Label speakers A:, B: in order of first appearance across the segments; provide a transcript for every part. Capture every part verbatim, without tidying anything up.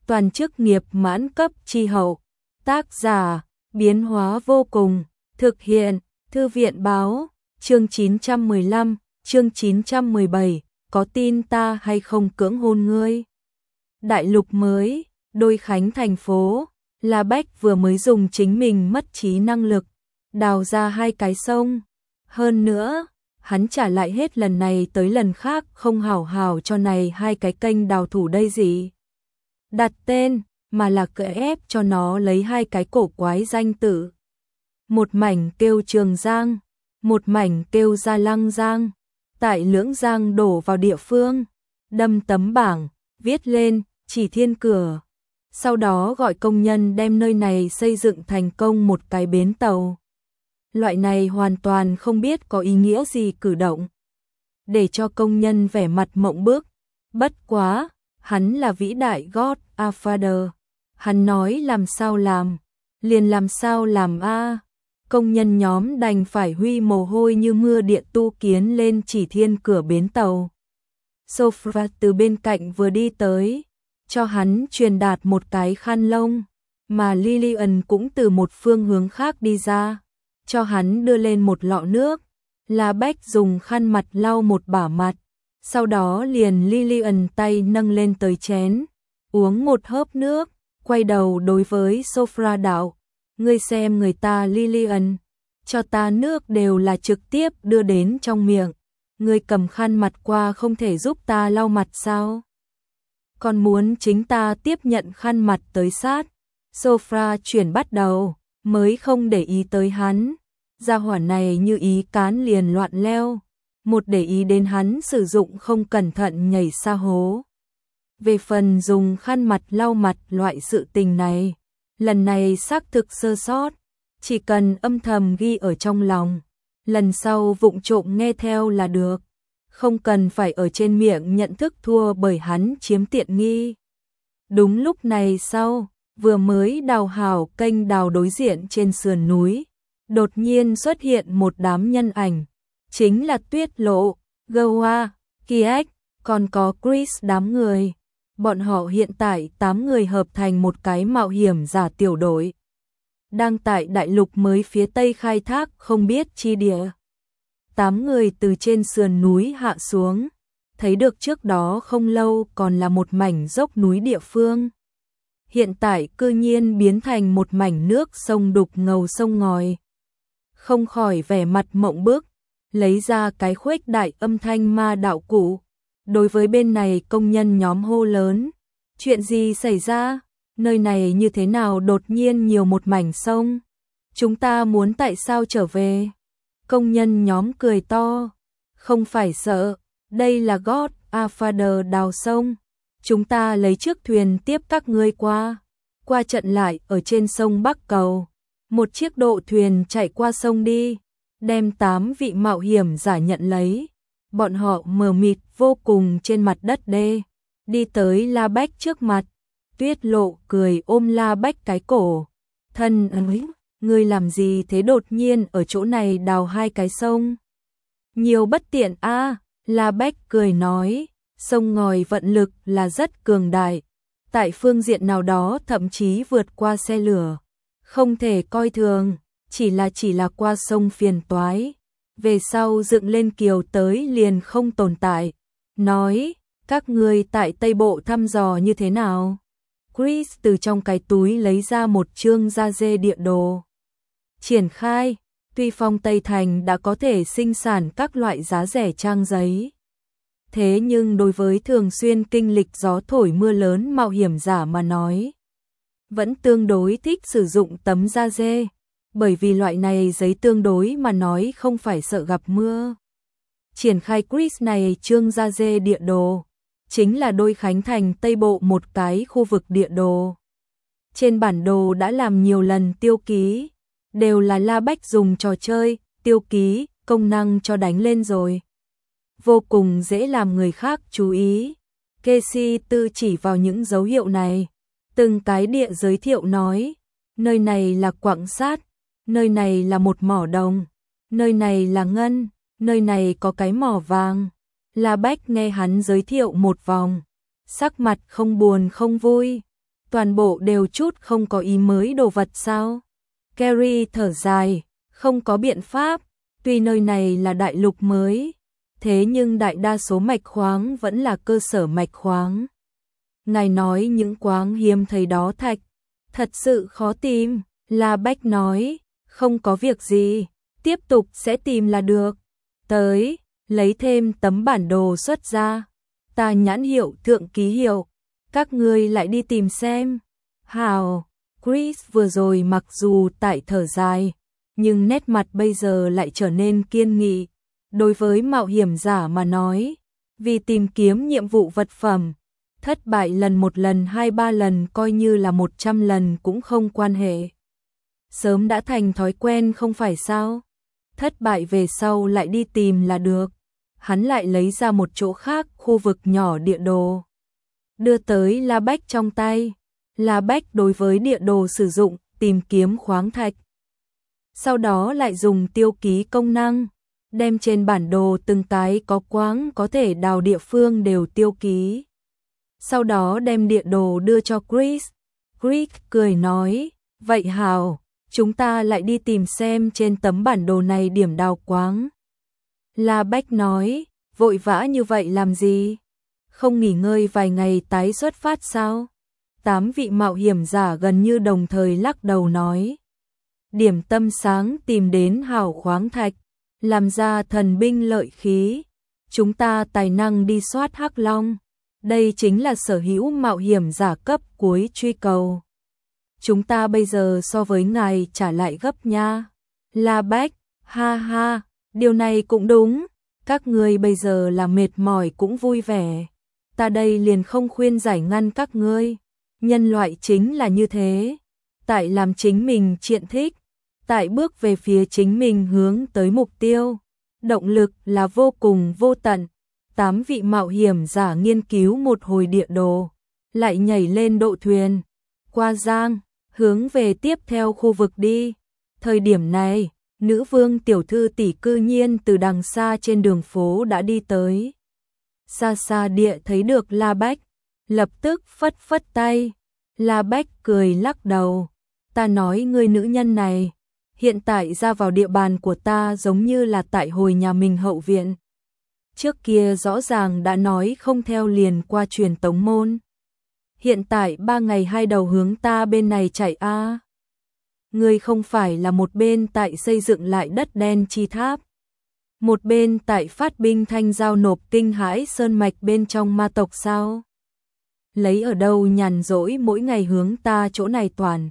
A: toàn chức nghiệp mãn cấp chi hậu. Tác giả, biến hóa vô cùng, thực hiện, Thư viện báo, chương chín trăm mười lăm, chương chín trăm mười bảy, có tin ta hay không cưỡng hôn ngươi. Đại lục mới, Đôi Khánh thành phố, La Bách vừa mới dùng chính mình mất trí năng lực, đào ra hai cái sông. Hơn nữa, hắn trả lại hết lần này tới lần khác không hảo hảo cho này hai cái kênh đào thủ đây gì. Đặt tên, mà là cưỡng ép cho nó lấy hai cái cổ quái danh tự. Một mảnh kêu Trường Giang, một mảnh kêu Gia Lăng Giang. Tại Lưỡng Giang đổ vào địa phương, đâm tấm bảng, viết lên, Chỉ Thiên Cửa. Sau đó gọi công nhân đem nơi này xây dựng thành công một cái bến tàu. Loại này hoàn toàn không biết có ý nghĩa gì cử động. Để cho công nhân vẻ mặt mộng bức. Bất quá, hắn là vĩ đại Godfather. Hắn nói làm sao làm, liền làm sao làm a. Công nhân nhóm đành phải huy mồ hôi như mưa điện tu kiến lên Chỉ Thiên Cửa bến tàu. Sophia từ bên cạnh vừa đi tới, cho hắn truyền đạt một cái khăn lông, mà Lillian cũng từ một phương hướng khác đi ra, cho hắn đưa lên một lọ nước. La Bách dùng khăn mặt lau một bả mặt, sau đó liền Lillian tay nâng lên tới chén, uống một hớp nước, quay đầu đối với Sophia đạo, ngươi xem người ta Lillian, cho ta nước đều là trực tiếp đưa đến trong miệng, ngươi cầm khăn mặt qua không thể giúp ta lau mặt sao? Còn muốn chính ta tiếp nhận khăn mặt tới sát. Sophia chuyển bắt đầu, mới không để ý tới hắn. Gia hỏa này như ý cán liền loạn leo, một để ý đến hắn sử dụng không cẩn thận nhảy xa hố. Về phần dùng khăn mặt lau mặt loại sự tình này, lần này xác thực sơ sót, chỉ cần âm thầm ghi ở trong lòng, lần sau vụng trộm nghe theo là được, không cần phải ở trên miệng nhận thức thua bởi hắn chiếm tiện nghi. Đúng lúc này sau, vừa mới đào hảo kênh đào đối diện trên sườn núi, đột nhiên xuất hiện một đám nhân ảnh, chính là Tuyết Lộ, Goa, Kiek, còn có Chris đám người. Bọn họ hiện tại tám người hợp thành một cái mạo hiểm giả tiểu đội, đang tại đại lục mới phía tây khai thác không biết chi địa. Tám người từ trên sườn núi hạ xuống, thấy được trước đó không lâu còn là một mảnh dốc núi địa phương. Hiện tại cư nhiên biến thành một mảnh nước sông đục ngầu sông ngòi. Không khỏi vẻ mặt mộng bức, lấy ra cái khuếch đại âm thanh ma đạo cụ. Đối với bên này công nhân nhóm hô lớn, chuyện gì xảy ra? Nơi này như thế nào đột nhiên nhiều một mảnh sông? Chúng ta muốn tại sao trở về? Công nhân nhóm cười to, không phải sợ, đây là Godfather đào sông. Chúng ta lấy chiếc thuyền tiếp các ngươi qua, qua trận lại ở trên sông Bắc Cầu. Một chiếc độ thuyền chạy qua sông đi, đem tám vị mạo hiểm giả nhận lấy. Bọn họ mờ mịt vô cùng trên mặt đất đê, đi tới La Bách trước mặt. Tuyết Lộ cười ôm La Bách cái cổ, thân ơi, ngươi làm gì thế, đột nhiên ở chỗ này đào hai cái sông? Nhiều bất tiện a. À, La Bách cười nói, sông ngòi vận lực là rất cường đại, tại phương diện nào đó thậm chí vượt qua xe lửa, không thể coi thường, chỉ là chỉ là qua sông phiền toái. Về sau dựng lên kiều tới liền không tồn tại. Nói, các ngươi tại Tây Bộ thăm dò như thế nào? Chris từ trong cái túi lấy ra một chương da dê địa đồ. Triển khai, tuy Phong Tây Thành đã có thể sinh sản các loại giá rẻ trang giấy. Thế nhưng đối với thường xuyên kinh lịch gió thổi mưa lớn mạo hiểm giả mà nói, vẫn tương đối thích sử dụng tấm da dê. Bởi vì loại này giấy tương đối mà nói không phải sợ gặp mưa. Triển khai Chris này chương da dê địa đồ, chính là Đôi Khánh thành Tây Bộ một cái khu vực địa đồ. Trên bản đồ đã làm nhiều lần tiêu ký, đều là La Bách dùng trò chơi, tiêu ký, công năng cho đánh lên rồi. Vô cùng dễ làm người khác chú ý. Casey tư chỉ vào những dấu hiệu này, từng cái địa giới thiệu nói, nơi này là quặng sắt, nơi này là một mỏ đồng, nơi này là ngân, nơi này có cái mỏ vàng. La Bách nghe hắn giới thiệu một vòng, sắc mặt không buồn không vui, toàn bộ đều chút không có ý mới đồ vật sao? Carrie thở dài, không có biện pháp, tuy nơi này là đại lục mới, thế nhưng đại đa số mạch khoáng vẫn là cơ sở mạch khoáng. Ngài nói những quáng hiếm thấy đó thạch, thật sự khó tìm, La Bách nói, không có việc gì, tiếp tục sẽ tìm là được. Tới, lấy thêm tấm bản đồ xuất ra, ta nhãn hiệu thượng ký hiệu, các ngươi lại đi tìm xem. Hào, Chris vừa rồi mặc dù tại thở dài, nhưng nét mặt bây giờ lại trở nên kiên nghị. Đối với mạo hiểm giả mà nói, vì tìm kiếm nhiệm vụ vật phẩm, thất bại lần một lần hai ba lần coi như là một trăm lần cũng không quan hệ. Sớm đã thành thói quen không phải sao? Thất bại về sau lại đi tìm là được. Hắn lại lấy ra một chỗ khác khu vực nhỏ địa đồ. Đưa tới La Bách trong tay. La Bách đối với địa đồ sử dụng tìm kiếm khoáng thạch. Sau đó lại dùng tiêu ký công năng, đem trên bản đồ từng cái có quáng có thể đào địa phương đều tiêu ký. Sau đó đem địa đồ đưa cho Chris. Chris cười nói, vậy hào, chúng ta lại đi tìm xem trên tấm bản đồ này điểm đào quáng. La Bách nói, vội vã như vậy làm gì? Không nghỉ ngơi vài ngày tái xuất phát sao? Tám vị mạo hiểm giả gần như đồng thời lắc đầu nói. Điểm tâm sáng tìm đến hào khoáng thạch, làm ra thần binh lợi khí. Chúng ta tài năng đi soát Hắc Long. Đây chính là sở hữu mạo hiểm giả cấp cuối truy cầu. Chúng ta bây giờ so với ngài trả lại gấp nha. La Bách, ha ha, điều này cũng đúng. Các ngươi bây giờ là mệt mỏi cũng vui vẻ. Ta đây liền không khuyên giải ngăn các ngươi. Nhân loại chính là như thế. Tại làm chính mình triện thích. Tại bước về phía chính mình hướng tới mục tiêu. Động lực là vô cùng vô tận. Tám vị mạo hiểm giả nghiên cứu một hồi địa đồ. Lại nhảy lên độ thuyền. Qua giang, hướng về tiếp theo khu vực đi. Thời điểm này, nữ vương tiểu thư tỷ cư nhiên từ đằng xa trên đường phố đã đi tới. Xa xa địa thấy được La Bách, lập tức phất phất tay. La Bách cười lắc đầu. Ta nói ngươi nữ nhân này, hiện tại ra vào địa bàn của ta giống như là tại hồi nhà mình hậu viện. Trước kia rõ ràng đã nói không theo liền qua truyền tống môn. Hiện tại ba ngày hai đầu hướng ta bên này chạy a. À. Ngươi không phải là một bên tại xây dựng lại đất đen chi tháp, một bên tại phát binh thanh giao nộp kinh hãi sơn mạch bên trong ma tộc sao? Lấy ở đâu nhàn rỗi mỗi ngày hướng ta chỗ này toàn.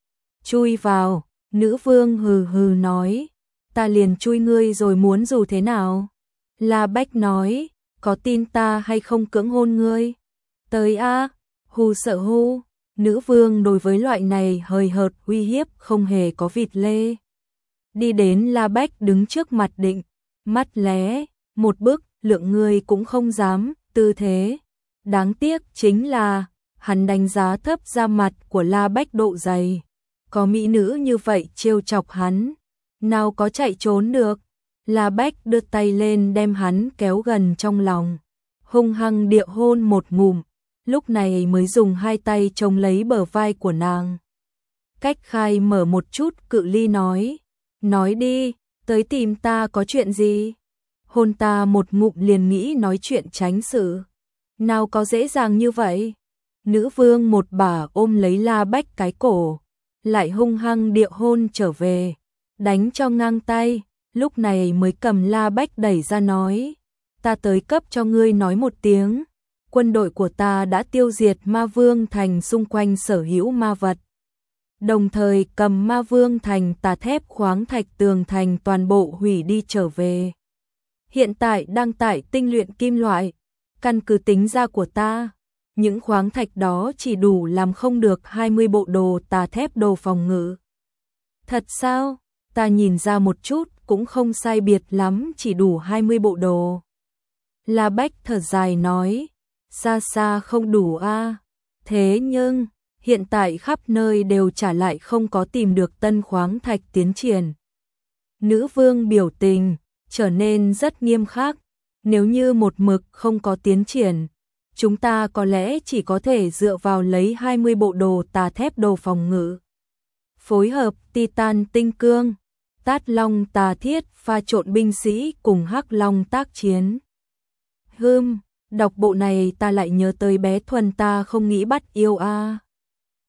A: Chui vào, nữ vương hừ hừ nói, ta liền chui ngươi rồi muốn dù thế nào? La Bách nói, có tin ta hay không cưỡng hôn ngươi? Tới a, hù sợ hù. Nữ vương đối với loại này hời hợt uy hiếp không hề có vịt lê. Đi đến La Bách đứng trước mặt định, mắt lé, một bước, lượng người cũng không dám, tư thế. Đáng tiếc chính là, hắn đánh giá thấp da mặt của La Bách độ dày. Có mỹ nữ như vậy trêu chọc hắn, nào có chạy trốn được. La Bách đưa tay lên đem hắn kéo gần trong lòng, hung hăng địa hôn một ngụm, lúc này mới dùng hai tay chống lấy bờ vai của nàng. Cách khai mở một chút cự ly nói, nói đi, tới tìm ta có chuyện gì? Hôn ta một ngụm liền nghĩ nói chuyện tránh sự. Nào có dễ dàng như vậy? Nữ vương một bà ôm lấy La Bách cái cổ, lại hung hăng địa hôn trở về, đánh cho ngang tay, lúc này mới cầm La Bách đẩy ra nói, ta tới cấp cho ngươi nói một tiếng, quân đội của ta đã tiêu diệt ma vương thành xung quanh sở hữu ma vật. Đồng thời cầm ma vương thành tà thép khoáng thạch tường thành toàn bộ hủy đi trở về. Hiện tại đang tại tinh luyện kim loại, căn cứ tính ra của ta, những khoáng thạch đó chỉ đủ làm không được hai mươi bộ đồ tà thép đồ phòng ngự. Thật sao? Ta nhìn ra một chút cũng không sai biệt lắm, chỉ đủ hai mươi bộ đồ. La Bách thở dài nói, xa xa không đủ a. À. Thế nhưng, hiện tại khắp nơi đều trả lại không có tìm được tân khoáng thạch tiến triển. Nữ vương biểu tình trở nên rất nghiêm khắc, nếu như một mực không có tiến triển, chúng ta có lẽ chỉ có thể dựa vào lấy hai mươi bộ đồ tà thép đồ phòng ngự. Phối hợp Titan tinh cương, Tát Long tà thiết pha trộn binh sĩ cùng Hắc Long tác chiến. Hừm, đọc bộ này ta lại nhớ tới bé Thuần ta không nghĩ bắt yêu a. À.